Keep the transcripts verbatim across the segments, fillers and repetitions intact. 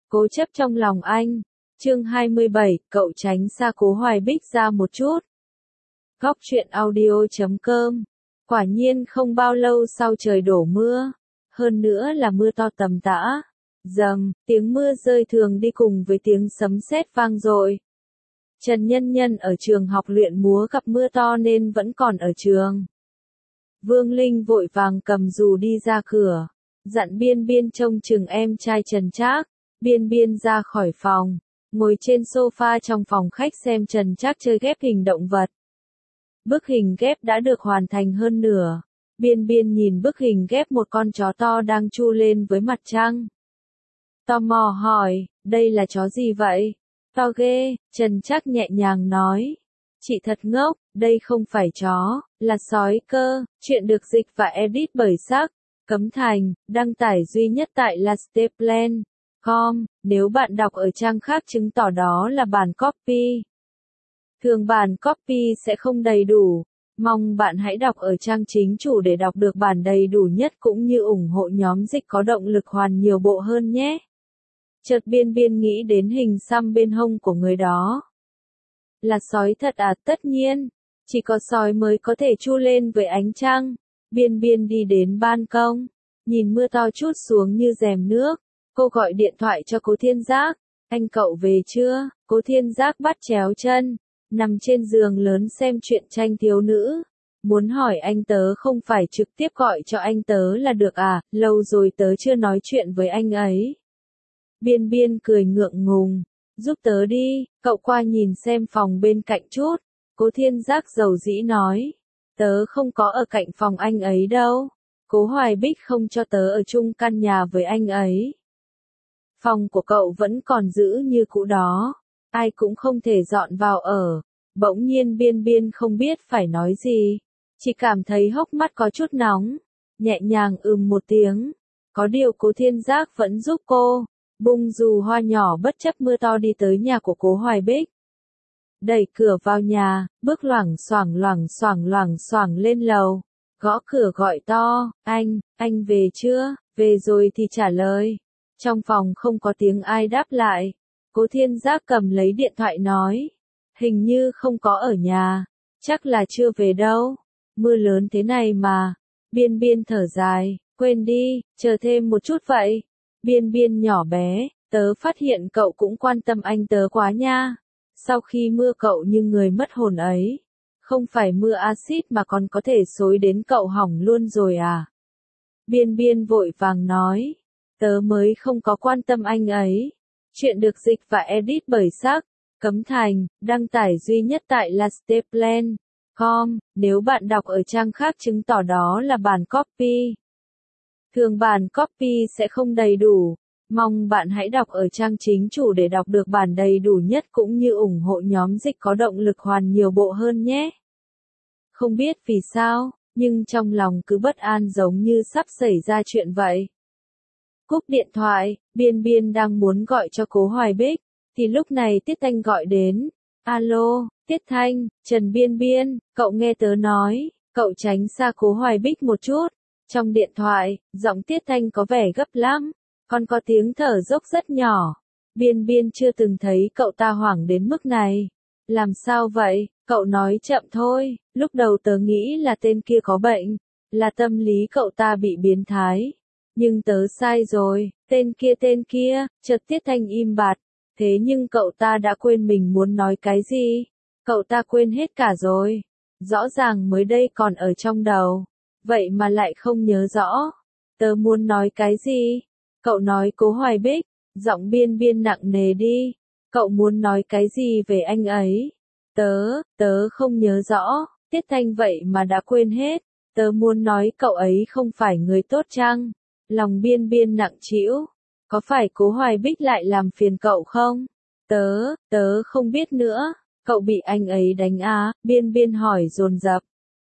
Cố chấp trong lòng anh. Chương hai mươi bảy, cậu tránh xa Cố Hoài Bích ra một chút. Góc truyện audio chấm com. Quả nhiên không bao lâu sau trời đổ mưa. Hơn nữa là mưa to tầm tã. Dầm, tiếng mưa rơi thường đi cùng với tiếng sấm sét vang dội. Trần Nhân Nhân ở trường học luyện múa gặp mưa to nên vẫn còn ở trường. Vương Linh vội vàng cầm dù đi ra cửa, dặn Biên Biên trông chừng em trai Trần Trác. Biên Biên ra khỏi phòng, ngồi trên sofa trong phòng khách xem Trần Trác chơi ghép hình động vật. Bức hình ghép đã được hoàn thành hơn nửa. Biên Biên nhìn bức hình ghép một con chó to đang chu lên với mặt trăng. Tò mò hỏi, đây là chó gì vậy? To ghê, Trần Trác nhẹ nhàng nói. Chị thật ngốc, đây không phải chó, là sói cơ. Chuyện được dịch và edit bởi Sắc Cấm Thành, đăng tải duy nhất tại lasteplan chấm com. Nếu bạn đọc ở trang khác chứng tỏ đó là bản copy. Thường bản copy sẽ không đầy đủ. Mong bạn hãy đọc ở trang chính chủ để đọc được bản đầy đủ nhất cũng như ủng hộ nhóm dịch có động lực hoàn nhiều bộ hơn nhé. Chợt Biên Biên nghĩ đến hình xăm bên hông của người đó. Là sói thật à? Tất nhiên, chỉ có sói mới có thể chu lên với ánh trăng. Biên Biên đi đến ban công, nhìn mưa to trút xuống như rèm nước. Cô gọi điện thoại cho Cố Thiên Giác. Anh cậu về chưa? Cố Thiên Giác bắt chéo chân, nằm trên giường lớn xem truyện tranh thiếu nữ. Muốn hỏi anh tớ không phải trực tiếp gọi cho anh tớ là được à, lâu rồi tớ chưa nói chuyện với anh ấy. Biên Biên cười ngượng ngùng, giúp tớ đi, cậu qua nhìn xem phòng bên cạnh chút. Cố Thiên Giác dầu dĩ nói, tớ không có ở cạnh phòng anh ấy đâu. Cố Hoài Bích không cho tớ ở chung căn nhà với anh ấy. Phòng của cậu vẫn còn giữ như cũ đó, ai cũng không thể dọn vào ở. Bỗng nhiên Biên Biên không biết phải nói gì, chỉ cảm thấy hốc mắt có chút nóng, nhẹ nhàng ừm một tiếng. Có điều Cố Thiên Giác vẫn giúp cô, bung dù hoa nhỏ bất chấp mưa to đi tới nhà của Cố Hoài Bích. Đẩy cửa vào nhà, bước loảng xoảng loảng xoảng loảng xoảng lên lầu, gõ cửa gọi to, anh, anh về chưa? Về rồi thì trả lời. Trong phòng không có tiếng ai đáp lại. Cố Thiên Giác cầm lấy điện thoại nói, hình như không có ở nhà, chắc là chưa về đâu. Mưa lớn thế này mà. Biên Biên thở dài, quên đi, chờ thêm một chút vậy. Biên Biên nhỏ bé, tớ phát hiện cậu cũng quan tâm anh tớ quá nha. Sau khi mưa cậu như người mất hồn ấy, không phải mưa axit mà còn có thể xối đến cậu hỏng luôn rồi à? Biên Biên vội vàng nói, tớ mới không có quan tâm anh ấy. Chuyện được dịch và edit bởi Sắc Cấm Thành, đăng tải duy nhất tại lasteplan chấm com. Nếu bạn đọc ở trang khác chứng tỏ đó là bản copy. Thường bản copy sẽ không đầy đủ. Mong bạn hãy đọc ở trang chính chủ để đọc được bản đầy đủ nhất cũng như ủng hộ nhóm dịch có động lực hoàn nhiều bộ hơn nhé. Không biết vì sao, nhưng trong lòng cứ bất an giống như sắp xảy ra chuyện vậy. Cúp điện thoại, Biên Biên đang muốn gọi cho Cố Hoài Bích, thì lúc này Tiết Thanh gọi đến. Alo, Tiết Thanh, Trần Biên Biên, cậu nghe tớ nói, cậu tránh xa Cố Hoài Bích một chút. Trong điện thoại, giọng Tiết Thanh có vẻ gấp lắm, còn có tiếng thở dốc rất nhỏ. Biên Biên chưa từng thấy cậu ta hoảng đến mức này. Làm sao vậy? Cậu nói chậm thôi, lúc đầu tớ nghĩ là tên kia có bệnh, là tâm lý cậu ta bị biến thái. Nhưng tớ sai rồi, tên kia tên kia, chợt Tiết Thanh im bặt. Thế nhưng cậu ta đã quên mình muốn nói cái gì? Cậu ta quên hết cả rồi. Rõ ràng mới đây còn ở trong đầu, vậy mà lại không nhớ rõ. Tớ muốn nói cái gì? Cậu nói Cố Hoài Bích, giọng Biên Biên nặng nề đi. Cậu muốn nói cái gì về anh ấy? Tớ, tớ không nhớ rõ. Tiết Thanh vậy mà đã quên hết. Tớ muốn nói cậu ấy không phải người tốt chăng? Lòng Biên Biên nặng trĩu. Có phải Cố Hoài Bích lại làm phiền cậu không? Tớ, tớ không biết nữa. Cậu bị anh ấy đánh á? Biên Biên hỏi dồn dập.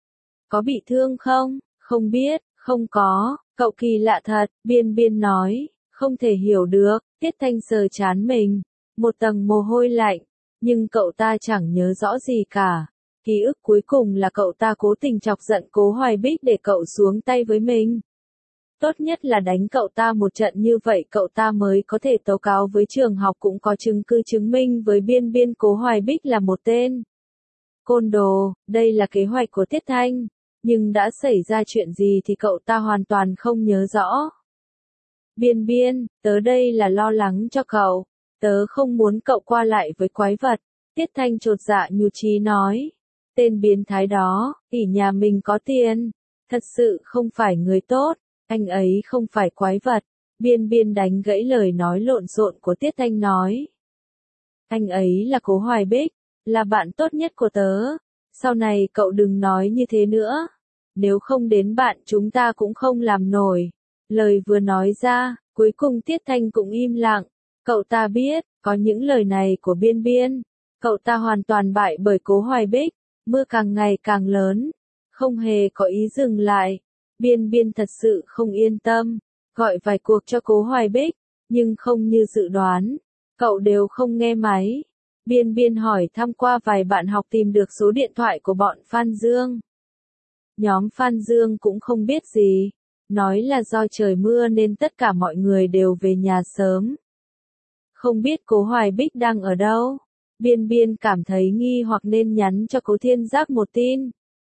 Có bị thương không? Không biết, không có. Cậu kỳ lạ thật, Biên Biên nói. Không thể hiểu được. Tiết Thanh sờ trán mình, một tầng mồ hôi lạnh. Nhưng cậu ta chẳng nhớ rõ gì cả. Ký ức cuối cùng là cậu ta cố tình chọc giận Cố Hoài Bích để cậu xuống tay với mình. Tốt nhất là đánh cậu ta một trận, như vậy cậu ta mới có thể tố cáo với trường học, cũng có chứng cứ chứng minh với Biên Biên Cố Hoài Bích là một tên côn đồ. Đây là kế hoạch của Tiết Thanh, nhưng đã xảy ra chuyện gì thì cậu ta hoàn toàn không nhớ rõ. Biên Biên, tớ đây là lo lắng cho cậu, tớ không muốn cậu qua lại với quái vật. Tiết Thanh chột dạ nhụt chí nói, tên biến thái đó, ỷ nhà mình có tiền, thật sự không phải người tốt, anh ấy không phải quái vật. Biên Biên đánh gãy lời nói lộn xộn của Tiết Thanh nói, anh ấy là Cố Hoài Bích, là bạn tốt nhất của tớ, sau này cậu đừng nói như thế nữa, nếu không đến bạn chúng ta cũng không làm nổi. Lời vừa nói ra, cuối cùng Tiết Thanh cũng im lặng, cậu ta biết, có những lời này của Biên Biên, cậu ta hoàn toàn bại bởi Cố Hoài Bích. Mưa càng ngày càng lớn, không hề có ý dừng lại. Biên Biên thật sự không yên tâm, gọi vài cuộc cho Cố Hoài Bích, nhưng không như dự đoán, cậu đều không nghe máy. Biên Biên hỏi thăm qua vài bạn học tìm được số điện thoại của bọn Phan Dương. Nhóm Phan Dương cũng không biết gì, nói là do trời mưa nên tất cả mọi người đều về nhà sớm. Không biết Cố Hoài Bích đang ở đâu. Biên Biên cảm thấy nghi hoặc nên nhắn cho Cố Thiên Giác một tin.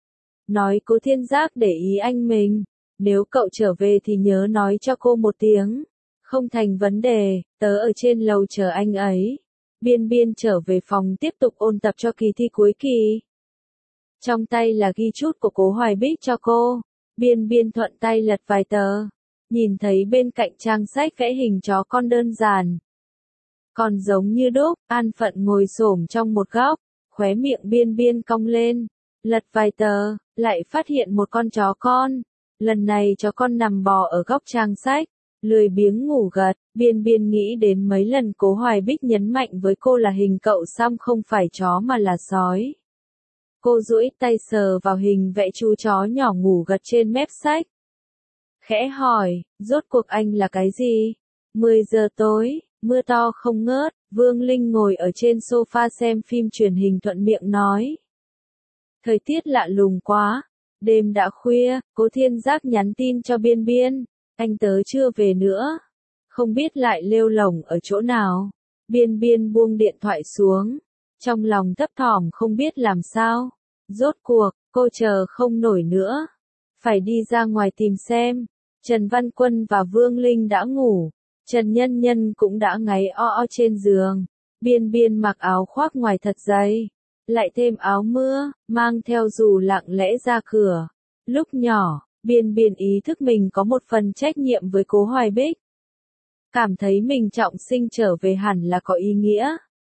Nói Cố Thiên Giác để ý anh mình, nếu cậu trở về thì nhớ nói cho cô một tiếng. Không thành vấn đề, tớ ở trên lầu chờ anh ấy. Biên Biên trở về phòng tiếp tục ôn tập cho kỳ thi cuối kỳ. Trong tay là ghi chút của Cố Hoài Bích cho cô. Biên Biên thuận tay lật vài tờ, nhìn thấy bên cạnh trang sách vẽ hình chó con đơn giản. Còn giống như đúc, An Phận ngồi xổm trong một góc, khóe miệng Biên Biên cong lên, lật vài tờ, lại phát hiện một con chó con. Lần này chó con nằm bò ở góc trang sách, lười biếng ngủ gật. Biên Biên nghĩ đến mấy lần Cố Hoài Bích nhấn mạnh với cô là hình cậu Sam không phải chó mà là sói. Cô duỗi tay sờ vào hình vẽ chú chó nhỏ ngủ gật trên mép sách. Khẽ hỏi, rốt cuộc anh là cái gì? mười giờ tối, mưa to không ngớt, Vương Linh ngồi ở trên sofa xem phim truyền hình thuận miệng nói. Thời tiết lạ lùng quá, đêm đã khuya, Cố Thiên Giác nhắn tin cho Biên Biên, anh tớ chưa về nữa, không biết lại lêu lổng ở chỗ nào. Biên Biên buông điện thoại xuống, trong lòng thấp thỏm không biết làm sao. Rốt cuộc, cô chờ không nổi nữa, phải đi ra ngoài tìm xem. Trần Văn Quân và Vương Linh đã ngủ, Trần Nhân Nhân cũng đã ngáy o o trên giường. Biên Biên mặc áo khoác ngoài thật dày, lại thêm áo mưa, mang theo dù lặng lẽ ra cửa. Lúc nhỏ, Biên Biên ý thức mình có một phần trách nhiệm với Cố Hoài Bích. Cảm thấy mình trọng sinh trở về hẳn là có ý nghĩa.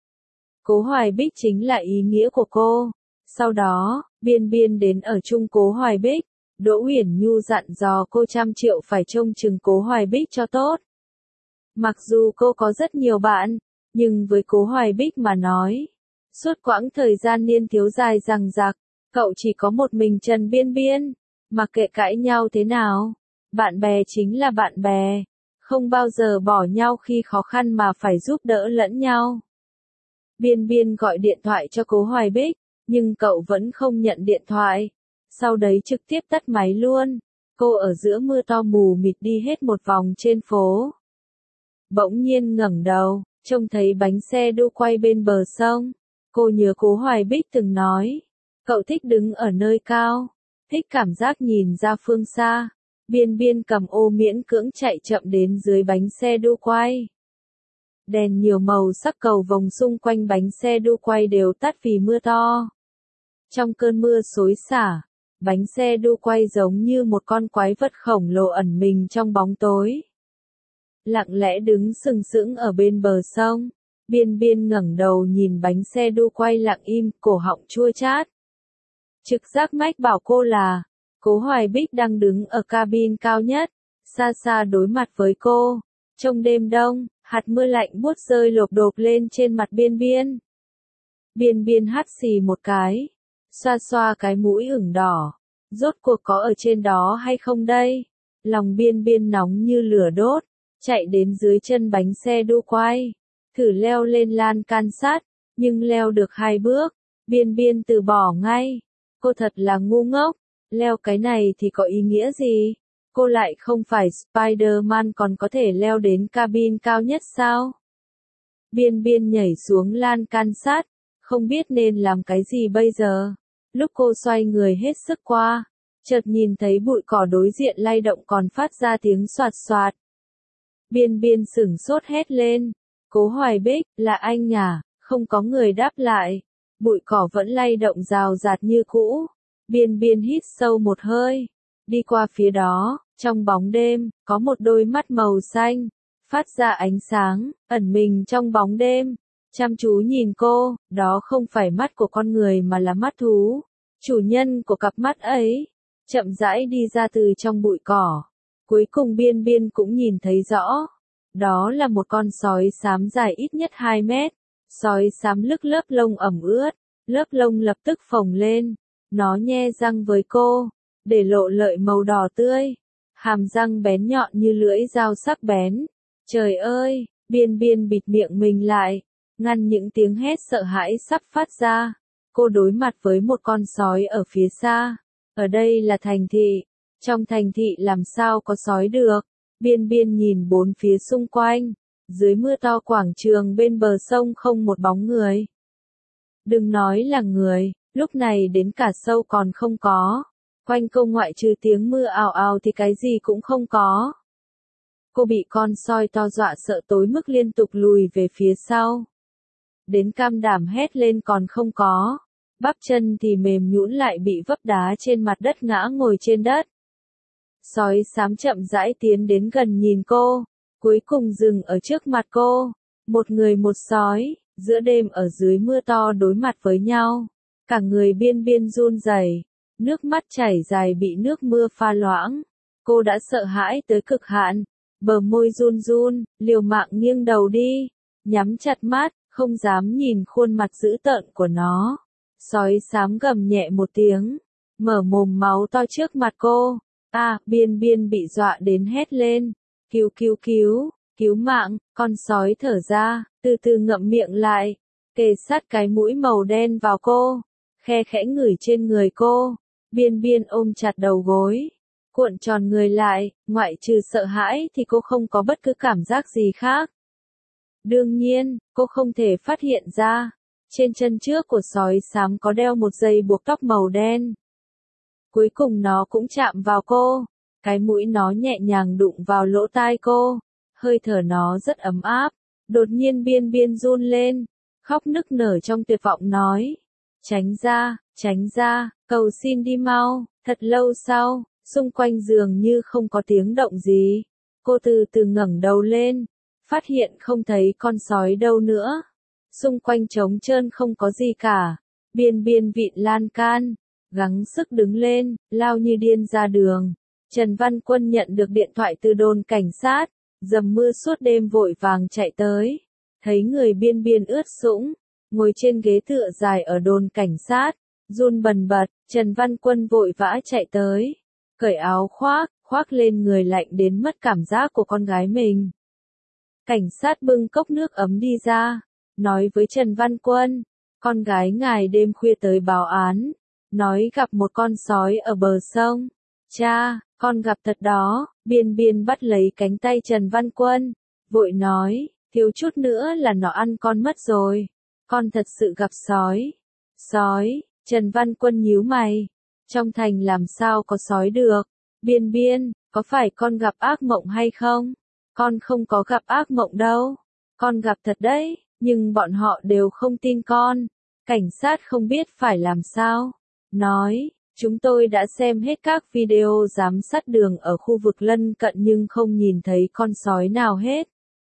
Cố Hoài Bích chính là ý nghĩa của cô. Sau đó, Biên Biên đến ở chung Cố Hoài Bích. Đỗ Uyển Nhu dặn dò cô trăm triệu phải trông chừng Cố Hoài Bích cho tốt. Mặc dù cô có rất nhiều bạn, nhưng với Cố Hoài Bích mà nói, suốt quãng thời gian niên thiếu dài dằng dặc, cậu chỉ có một mình Trần Biên Biên. Mặc kệ cãi nhau thế nào, bạn bè chính là bạn bè, không bao giờ bỏ nhau khi khó khăn mà phải giúp đỡ lẫn nhau. Biên Biên gọi điện thoại cho Cố Hoài Bích, nhưng cậu vẫn không nhận điện thoại. Sau đấy trực tiếp tắt máy luôn. Cô ở giữa mưa to mù mịt đi hết một vòng trên phố. Bỗng nhiên ngẩng đầu, trông thấy bánh xe đu quay bên bờ sông. Cô nhớ Cố Hoài Bích từng nói, cậu thích đứng ở nơi cao, thích cảm giác nhìn ra phương xa. Biên Biên cầm ô miễn cưỡng chạy chậm đến dưới bánh xe đu quay. Đèn nhiều màu sắc cầu vồng xung quanh bánh xe đu quay đều tắt vì mưa to. Trong cơn mưa xối xả, bánh xe đu quay giống như một con quái vật khổng lồ ẩn mình trong bóng tối. Lặng lẽ đứng sừng sững ở bên bờ sông, Biên Biên ngẩng đầu nhìn bánh xe đu quay lặng im, cổ họng chua chát. Trực giác mách bảo cô là, Cố Hoài Bích đang đứng ở cabin cao nhất, xa xa đối mặt với cô. Trong đêm đông, hạt mưa lạnh buốt rơi lộp độp lên trên mặt Biên Biên. Biên Biên hắt xì một cái, xoa xoa cái mũi ửng đỏ. Rốt cuộc có ở trên đó hay không đây? Lòng Biên Biên nóng như lửa đốt, chạy đến dưới chân bánh xe đu quay, thử leo lên lan can sắt, nhưng leo được hai bước, Biên Biên từ bỏ ngay. Cô thật là ngu ngốc, leo cái này thì có ý nghĩa gì? Cô lại không phải Spider-Man còn có thể leo đến cabin cao nhất sao? Biên biên nhảy xuống lan can sát, không biết nên làm cái gì bây giờ. Lúc cô xoay người hết sức qua, chợt nhìn thấy bụi cỏ đối diện lay động còn phát ra tiếng xoạt xoạt. Biên biên sửng sốt hét lên. Cố Hoài Bích, là anh à? Không có người đáp lại. Bụi cỏ vẫn lay động rào rạt như cũ. Biên biên hít sâu một hơi. Đi qua phía đó, trong bóng đêm, có một đôi mắt màu xanh, phát ra ánh sáng, ẩn mình trong bóng đêm. Chăm chú nhìn cô, đó không phải mắt của con người mà là mắt thú. Chủ nhân của cặp mắt ấy, chậm rãi đi ra từ trong bụi cỏ. Cuối cùng biên biên cũng nhìn thấy rõ. Đó là một con sói xám dài ít nhất hai mét. Sói xám lức lớp lông ẩm ướt, lớp lông lập tức phồng lên. Nó nhe răng với cô, để lộ lợi màu đỏ tươi. Hàm răng bén nhọn như lưỡi dao sắc bén. Trời ơi, biên biên bịt miệng mình lại, ngăn những tiếng hét sợ hãi sắp phát ra. Cô đối mặt với một con sói ở phía xa. Ở đây là thành thị. Trong thành thị làm sao có sói được. Biên biên nhìn bốn phía xung quanh. Dưới mưa to quảng trường bên bờ sông không một bóng người. Đừng nói là người, lúc này đến cả sâu còn không có. Quanh cô ngoại trừ tiếng mưa ào ào thì cái gì cũng không có. Cô bị con sói to dọa sợ tối mức liên tục lùi về phía sau. Đến cam đảm hét lên còn không có. Bắp chân thì mềm nhũn lại bị vấp đá trên mặt đất ngã ngồi trên đất. Sói xám chậm rãi tiến đến gần nhìn cô, cuối cùng dừng ở trước mặt cô. Một người một sói, giữa đêm ở dưới mưa to đối mặt với nhau. Cả người biên biên run rẩy, nước mắt chảy dài bị nước mưa pha loãng. Cô đã sợ hãi tới cực hạn, bờ môi run run, liều mạng nghiêng đầu đi, nhắm chặt mắt, không dám nhìn khuôn mặt dữ tợn của nó. Sói xám gầm nhẹ một tiếng, mở mồm máu to trước mặt cô. À, biên biên bị dọa đến hét lên. Cứu cứu cứu, cứu mạng, con sói thở ra, từ từ ngậm miệng lại, kề sát cái mũi màu đen vào cô, khe khẽ ngửi trên người cô. Biên biên ôm chặt đầu gối, cuộn tròn người lại, ngoại trừ sợ hãi thì cô không có bất cứ cảm giác gì khác. Đương nhiên, cô không thể phát hiện ra, trên chân trước của sói xám có đeo một dây buộc tóc màu đen. Cuối cùng nó cũng chạm vào cô, cái mũi nó nhẹ nhàng đụng vào lỗ tai cô, hơi thở nó rất ấm áp. Đột nhiên biên biên run lên, khóc nức nở trong tuyệt vọng nói. Tránh ra, tránh ra, cầu xin đi mau. Thật lâu sau, xung quanh giường như không có tiếng động gì. Cô từ từ ngẩng đầu lên, phát hiện không thấy con sói đâu nữa. Xung quanh trống trơn không có gì cả. Biên biên vịn lan can, gắng sức đứng lên, lao như điên ra đường. Trần Văn Quân nhận được điện thoại từ đồn cảnh sát, dầm mưa suốt đêm vội vàng chạy tới. Thấy người biên biên ướt sũng, ngồi trên ghế tựa dài ở đồn cảnh sát, run bần bật, Trần Văn Quân vội vã chạy tới. Cởi áo khoác, khoác lên người lạnh đến mất cảm giác của con gái mình. Cảnh sát bưng cốc nước ấm đi ra, nói với Trần Văn Quân, con gái ngài đêm khuya tới báo án, nói gặp một con sói ở bờ sông. Cha, con gặp thật đó. Biên biên bắt lấy cánh tay Trần Văn Quân, vội nói, thiếu chút nữa là nó ăn con mất rồi. Con thật sự gặp sói. Sói, Trần Văn Quân nhíu mày. Trong thành làm sao có sói được? Biên biên, có phải con gặp ác mộng hay không? Con không có gặp ác mộng đâu. Con gặp thật đấy, nhưng bọn họ đều không tin con. Cảnh sát không biết phải làm sao. Nói, chúng tôi đã xem hết các video giám sát đường ở khu vực lân cận nhưng không nhìn thấy con sói nào hết.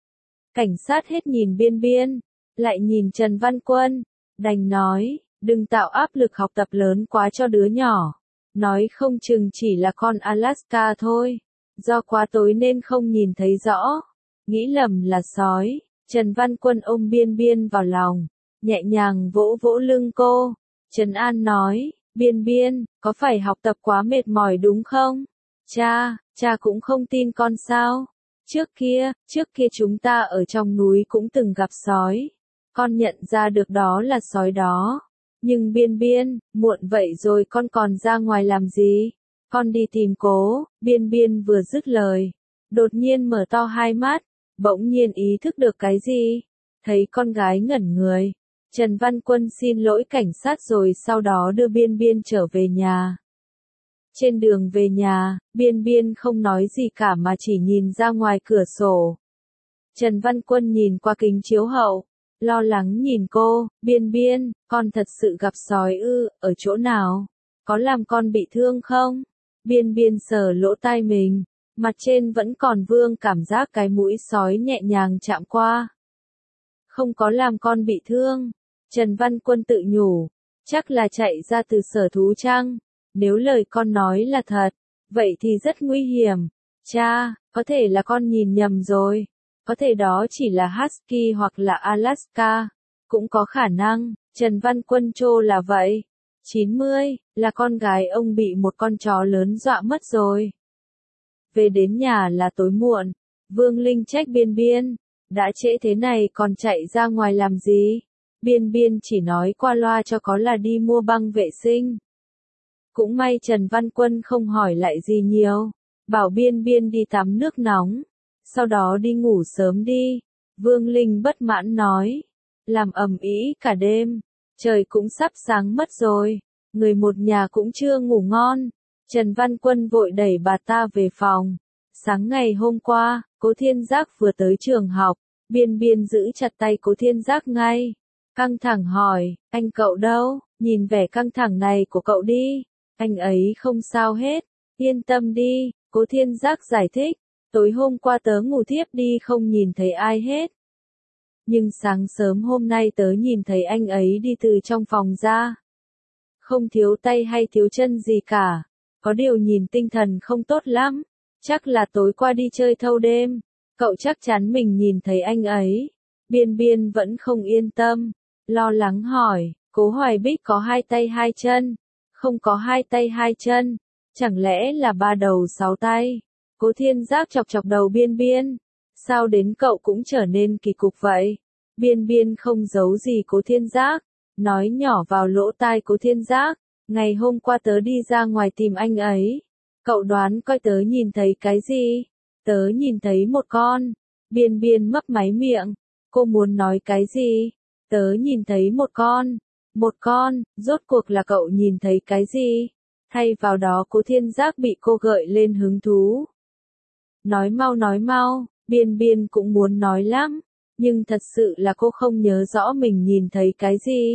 Cảnh sát hết nhìn biên biên, lại nhìn Trần Văn Quân, đành nói, đừng tạo áp lực học tập lớn quá cho đứa nhỏ. Nói không chừng chỉ là con Alaska thôi. Do quá tối nên không nhìn thấy rõ. Nghĩ lầm là sói. Trần Văn Quân ôm biên biên vào lòng, nhẹ nhàng vỗ vỗ lưng cô. Trần An nói, biên biên, có phải học tập quá mệt mỏi đúng không? Cha, cha cũng không tin con sao? Trước kia, trước kia chúng ta ở trong núi cũng từng gặp sói. Con nhận ra được đó là sói đó. Nhưng biên biên, muộn vậy rồi con còn ra ngoài làm gì? Con đi tìm cố, Biên Biên vừa dứt lời. Đột nhiên mở to hai mắt, bỗng nhiên ý thức được cái gì. Thấy con gái ngẩn người. Trần Văn Quân xin lỗi cảnh sát rồi sau đó đưa Biên Biên trở về nhà. Trên đường về nhà, Biên Biên không nói gì cả mà chỉ nhìn ra ngoài cửa sổ. Trần Văn Quân nhìn qua kính chiếu hậu, lo lắng nhìn cô, Biên Biên, con thật sự gặp sói ư, ở chỗ nào? Có làm con bị thương không? Biên Biên sờ lỗ tai mình, mặt trên vẫn còn vương cảm giác cái mũi sói nhẹ nhàng chạm qua. Không có làm con bị thương. Trần Văn Quân tự nhủ, chắc là chạy ra từ sở thú chăng? Nếu lời con nói là thật, vậy thì rất nguy hiểm. Cha, có thể là con nhìn nhầm rồi. Có thể đó chỉ là Husky hoặc là Alaska. Cũng có khả năng, Trần Văn Quân trô là vậy. chín mươi, là con gái ông bị một con chó lớn dọa mất rồi. Về đến nhà là tối muộn. Vương Linh trách Biên Biên. Đã trễ thế này còn chạy ra ngoài làm gì? Biên Biên chỉ nói qua loa cho có là đi mua băng vệ sinh. Cũng may Trần Văn Quân không hỏi lại gì nhiều. Bảo Biên Biên đi tắm nước nóng. Sau đó đi ngủ sớm đi. Vương Linh bất mãn nói. Làm ầm ĩ cả đêm. Trời cũng sắp sáng mất rồi. Người một nhà cũng chưa ngủ ngon. Trần Văn Quân vội đẩy bà ta về phòng. Sáng ngày hôm qua, Cố Thiên Giác vừa tới trường học. Biên Biên giữ chặt tay Cố Thiên Giác ngay. Căng thẳng hỏi, anh cậu đâu? Nhìn vẻ căng thẳng này của cậu đi. Anh ấy không sao hết. Yên tâm đi, Cố Thiên Giác giải thích. Tối hôm qua tớ ngủ thiếp đi không nhìn thấy ai hết. Nhưng sáng sớm hôm nay tớ nhìn thấy anh ấy đi từ trong phòng ra. Không thiếu tay hay thiếu chân gì cả. Có điều nhìn tinh thần không tốt lắm. Chắc là tối qua đi chơi thâu đêm. Cậu chắc chắn mình nhìn thấy anh ấy. Biên Biên vẫn không yên tâm. Lo lắng hỏi, Cố Hoài Bích có hai tay hai chân. Không có hai tay hai chân. Chẳng lẽ là ba đầu sáu tay? Cố Thiên Giác chọc chọc đầu Biên Biên. Sao đến cậu cũng trở nên kỳ cục vậy? Biên Biên không giấu gì Cố Thiên Giác. Nói nhỏ vào lỗ tai Cố Thiên Giác. Ngày hôm qua tớ đi ra ngoài tìm anh ấy. Cậu đoán coi tớ nhìn thấy cái gì? Tớ nhìn thấy một con. Biên Biên mấp máy miệng. Cô muốn nói cái gì? Tớ nhìn thấy một con. Một con, rốt cuộc là cậu nhìn thấy cái gì? Thay vào đó Cố Thiên Giác bị cô gợi lên hứng thú. Nói mau nói mau, Biên Biên cũng muốn nói lắm. Nhưng thật sự là cô không nhớ rõ mình nhìn thấy cái gì.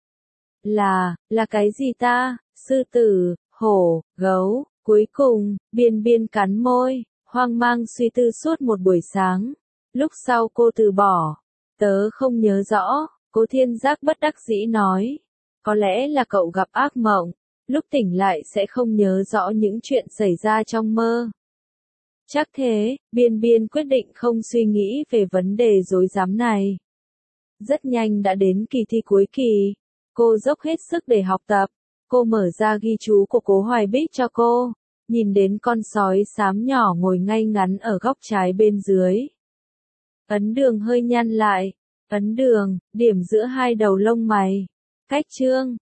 Là, là cái gì ta? Sư tử, hổ, gấu. Cuối cùng, Biên Biên cắn môi, hoang mang suy tư suốt một buổi sáng. Lúc sau cô từ bỏ. Tớ không nhớ rõ, Cố Thiên Giác bất đắc dĩ nói. Có lẽ là cậu gặp ác mộng. Lúc tỉnh lại sẽ không nhớ rõ những chuyện xảy ra trong mơ. Chắc thế, Biên Biên quyết định không suy nghĩ về vấn đề rối rắm này. Rất nhanh đã đến kỳ thi cuối kỳ. Cô dốc hết sức để học tập. Cô mở ra ghi chú của Cố Hoài Bích cho cô. Nhìn đến con sói xám nhỏ ngồi ngay ngắn ở góc trái bên dưới. Ấn Đường hơi nhăn lại. Ấn Đường, điểm giữa hai đầu lông mày. Cách chương,